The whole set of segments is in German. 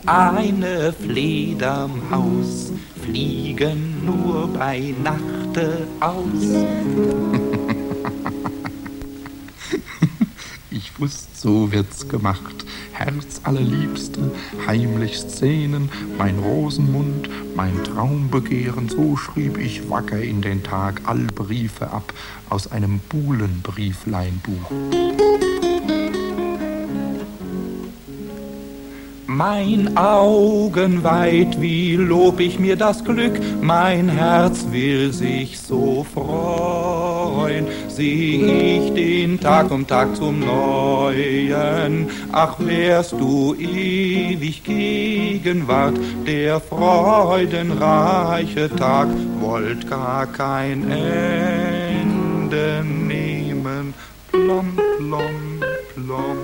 eine Fledermaus, fliegen nur bei Nachte aus. Ich wusste, so wird's gemacht. Herz allerliebste, heimlich Szenen, mein Rosenmund, mein Traumbegehren, so schrieb ich wacker in den Tag all Briefe ab aus einem Buhlenbriefleinbuch. Mein Augen weit, wie lob ich mir das Glück, mein Herz will sich so freuen, seh ich den Tag um Tag zum Neuen. Ach, wärst du ewig Gegenwart, der freudenreiche Tag, wollt gar kein Ende nehmen, plom, plom, plom.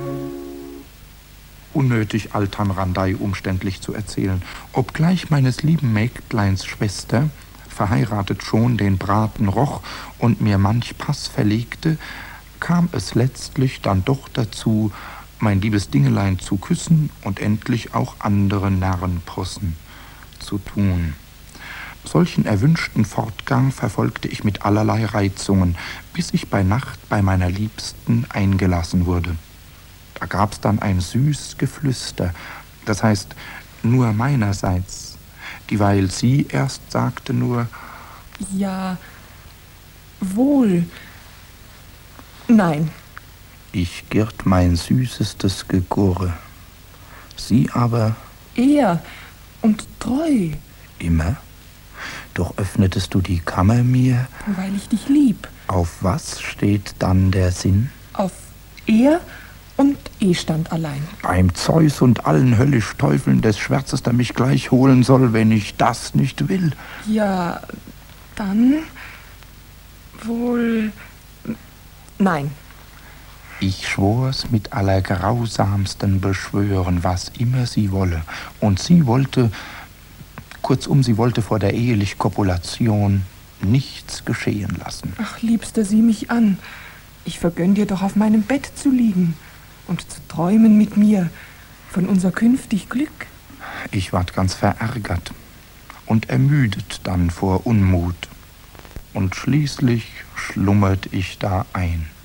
Unnötig Altanrandei umständlich zu erzählen, obgleich meines lieben Mägdleins Schwester, verheiratet schon, den Braten roch und mir manch Pass verlegte, kam es letztlich dann doch dazu, mein liebes Dingelein zu küssen und endlich auch andere Narrenpossen zu tun. Solchen erwünschten Fortgang verfolgte ich mit allerlei Reizungen, bis ich bei Nacht bei meiner Liebsten eingelassen wurde. Da gab's dann ein süß Geflüster, das heißt nur meinerseits, dieweil sie erst sagte nur: Ja, wohl. Nein. Ich girt mein süßestes Gegurre. Sie aber: Ehr und treu. Immer? Doch öffnetest du die Kammer mir. Weil ich dich lieb. Auf was steht dann der Sinn? Auf Ehr und Ehestand allein. Beim Zeus und allen höllisch Teufeln des Schwärzes, der mich gleich holen soll, wenn ich das nicht will. Ja, dann wohl. Nein. Ich schwor's mit allergrausamsten Beschwören, was immer sie wolle. Und sie wollte, kurzum, sie wollte vor der ehelich Kopulation nichts geschehen lassen. Ach, Liebster, sieh mich an. Ich vergönn dir doch, auf meinem Bett zu liegen und zu träumen mit mir von unser künftig Glück. Ich ward ganz verärgert und ermüdet dann vor Unmut. Und schließlich schlummert ich da ein.